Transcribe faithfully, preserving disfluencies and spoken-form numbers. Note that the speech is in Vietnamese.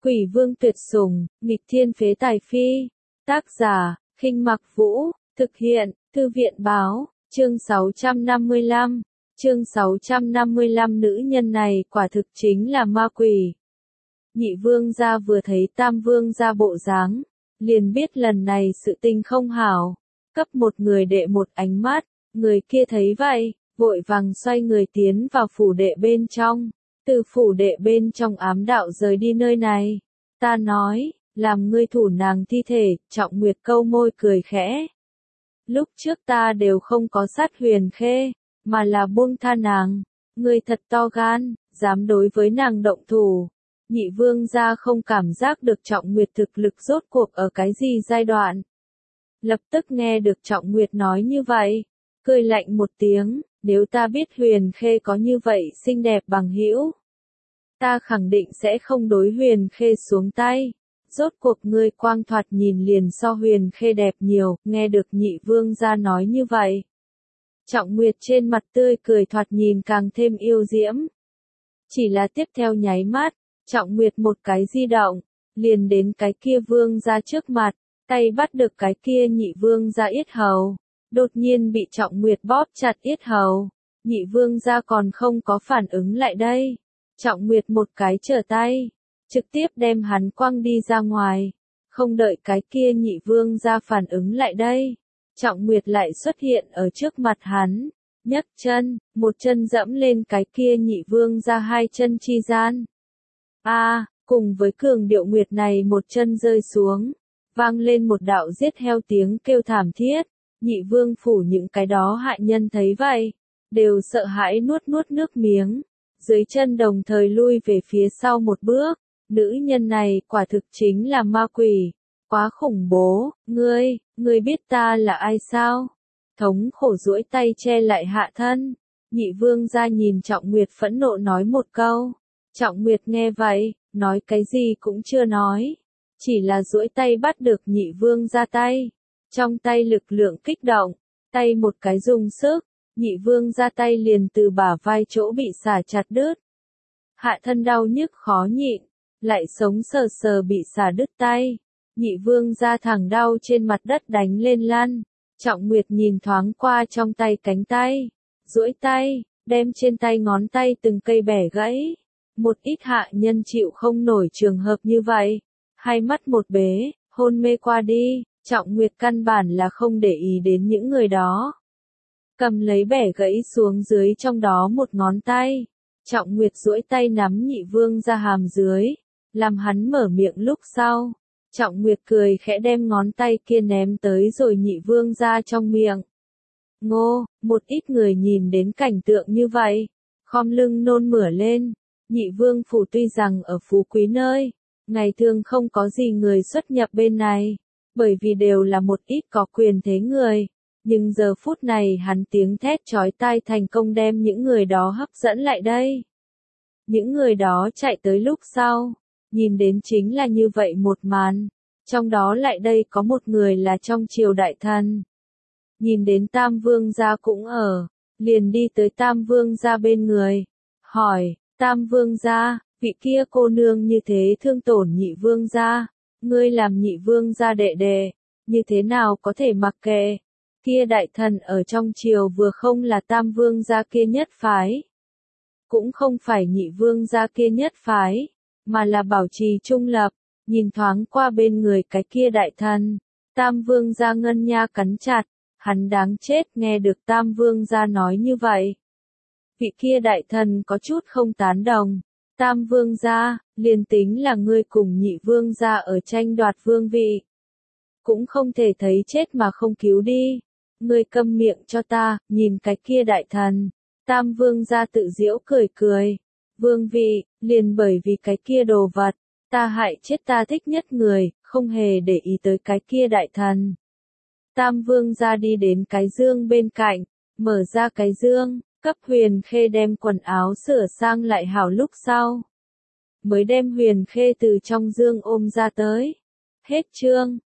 Quỷ vương tuyệt sủng, nghịch thiên phế tài phi. Tác giả, Khinh Mặc Vũ, thực hiện, Thư viện báo, chương sáu trăm năm mươi lăm. Chương sáu trăm năm mươi lăm nữ nhân này quả thực chính là ma quỷ. Nhị vương gia vừa thấy tam vương gia bộ dáng, liền biết lần này sự tình không hảo, cấp một người đệ một ánh mắt, người kia thấy vậy, vội vàng xoay người tiến vào phủ đệ bên trong, từ phủ đệ bên trong ám đạo rời đi nơi này. Ta nói, làm ngươi thủ nàng thi thể, Trọng Nguyệt câu môi cười khẽ. Lúc trước ta đều không có sát Huyền Khê, mà là buông tha nàng, ngươi thật to gan, dám đối với nàng động thủ. Nhị vương gia không cảm giác được Trọng Nguyệt thực lực rốt cuộc ở cái gì giai đoạn. Lập tức nghe được Trọng Nguyệt nói như vậy, cười lạnh một tiếng, nếu ta biết Huyền Khê có như vậy xinh đẹp bằng hữu, ta khẳng định sẽ không đối Huyền Khê xuống tay. Rốt cuộc ngươi quang thoạt nhìn liền so Huyền Khê đẹp nhiều, nghe được nhị vương gia nói như vậy. Trọng Nguyệt trên mặt tươi cười thoạt nhìn càng thêm yêu diễm. Chỉ là tiếp theo nháy mắt, Trọng Nguyệt một cái di động, liền đến cái kia vương gia trước mặt, tay bắt được cái kia nhị vương gia yết hầu, đột nhiên bị Trọng Nguyệt bóp chặt yết hầu. Nhị vương gia còn không có phản ứng lại đây, Trọng Nguyệt một cái trở tay, trực tiếp đem hắn quăng đi ra ngoài. Không đợi cái kia nhị vương gia phản ứng lại đây, Trọng Nguyệt lại xuất hiện ở trước mặt hắn, nhấc chân, một chân dẫm lên cái kia nhị vương gia hai chân chi gian. A, à, cùng với cường điệu Nguyệt này một chân rơi xuống, vang lên một đạo giết heo tiếng kêu thảm thiết. Nhị vương phủ những cái đó hại nhân thấy vậy, đều sợ hãi nuốt nuốt nước miếng, dưới chân đồng thời lui về phía sau một bước. Nữ nhân này quả thực chính là ma quỷ, quá khủng bố. Ngươi, ngươi biết ta là ai sao? Thống khổ duỗi tay che lại hạ thân. Nhị vương gia nhìn Trọng Nguyệt phẫn nộ nói một câu. Trọng Nguyệt nghe vậy, nói cái gì cũng chưa nói, chỉ là duỗi tay bắt được nhị vương gia tay. Trong tay lực lượng kích động, tay một cái dùng sức, nhị vương gia tay liền từ bả vai chỗ bị xả chặt đứt. Hạ thân đau nhức khó nhịn, lại sống sờ sờ bị xả đứt tay. Nhị vương gia thẳng đau trên mặt đất đánh lên lăn. Trọng Nguyệt nhìn thoáng qua trong tay cánh tay, duỗi tay, đem trên tay ngón tay từng cây bẻ gãy. Một ít hạ nhân chịu không nổi trường hợp như vậy, hai mắt một bế, hôn mê qua đi. Trọng Nguyệt căn bản là không để ý đến những người đó. Cầm lấy bẻ gãy xuống dưới trong đó một ngón tay. Trọng Nguyệt duỗi tay nắm nhị vương ra hàm dưới, làm hắn mở miệng lúc sau. Trọng Nguyệt cười khẽ đem ngón tay kia ném tới rồi nhị vương ra trong miệng. Ngô, một ít người nhìn đến cảnh tượng như vậy, khom lưng nôn mửa lên. Nhị vương phủ tuy rằng ở phú quý nơi, ngày thường không có gì người xuất nhập bên này, bởi vì đều là một ít có quyền thế người, nhưng giờ phút này hắn tiếng thét chói tai thành công đem những người đó hấp dẫn lại đây. Những người đó chạy tới lúc sau, nhìn đến chính là như vậy một màn, trong đó lại đây có một người là trong triều đại thần. Nhìn đến Tam Vương gia cũng ở, liền đi tới Tam Vương gia bên người, hỏi, Tam Vương gia, vị kia cô nương như thế thương tổn nhị vương gia, ngươi làm nhị vương gia đệ đệ, như thế nào có thể mặc kệ? Kia đại thần ở trong triều vừa không là Tam Vương gia kia nhất phái, cũng không phải nhị vương gia kia nhất phái, mà là bảo trì trung lập. Nhìn thoáng qua bên người cái kia đại thần, Tam Vương gia ngân nha cắn chặt, hắn đáng chết. Nghe được Tam Vương gia nói như vậy, vị kia đại thần có chút không tán đồng. Tam Vương gia, liền tính là ngươi cùng nhị vương gia ở tranh đoạt vương vị, cũng không thể thấy chết mà không cứu đi. Ngươi câm miệng cho ta. Nhìn cái kia đại thần, Tam Vương gia tự giễu cười cười. Vương vị, liền bởi vì cái kia đồ vật, ta hại chết ta thích nhất người, không hề để ý tới cái kia đại thần. Tam Vương gia đi đến cái dương bên cạnh, mở ra cái dương, cấp Huyền Khê đem quần áo sửa sang lại hảo lúc sau, mới đem Huyền Khê từ trong dương ôm ra tới. Hết chương.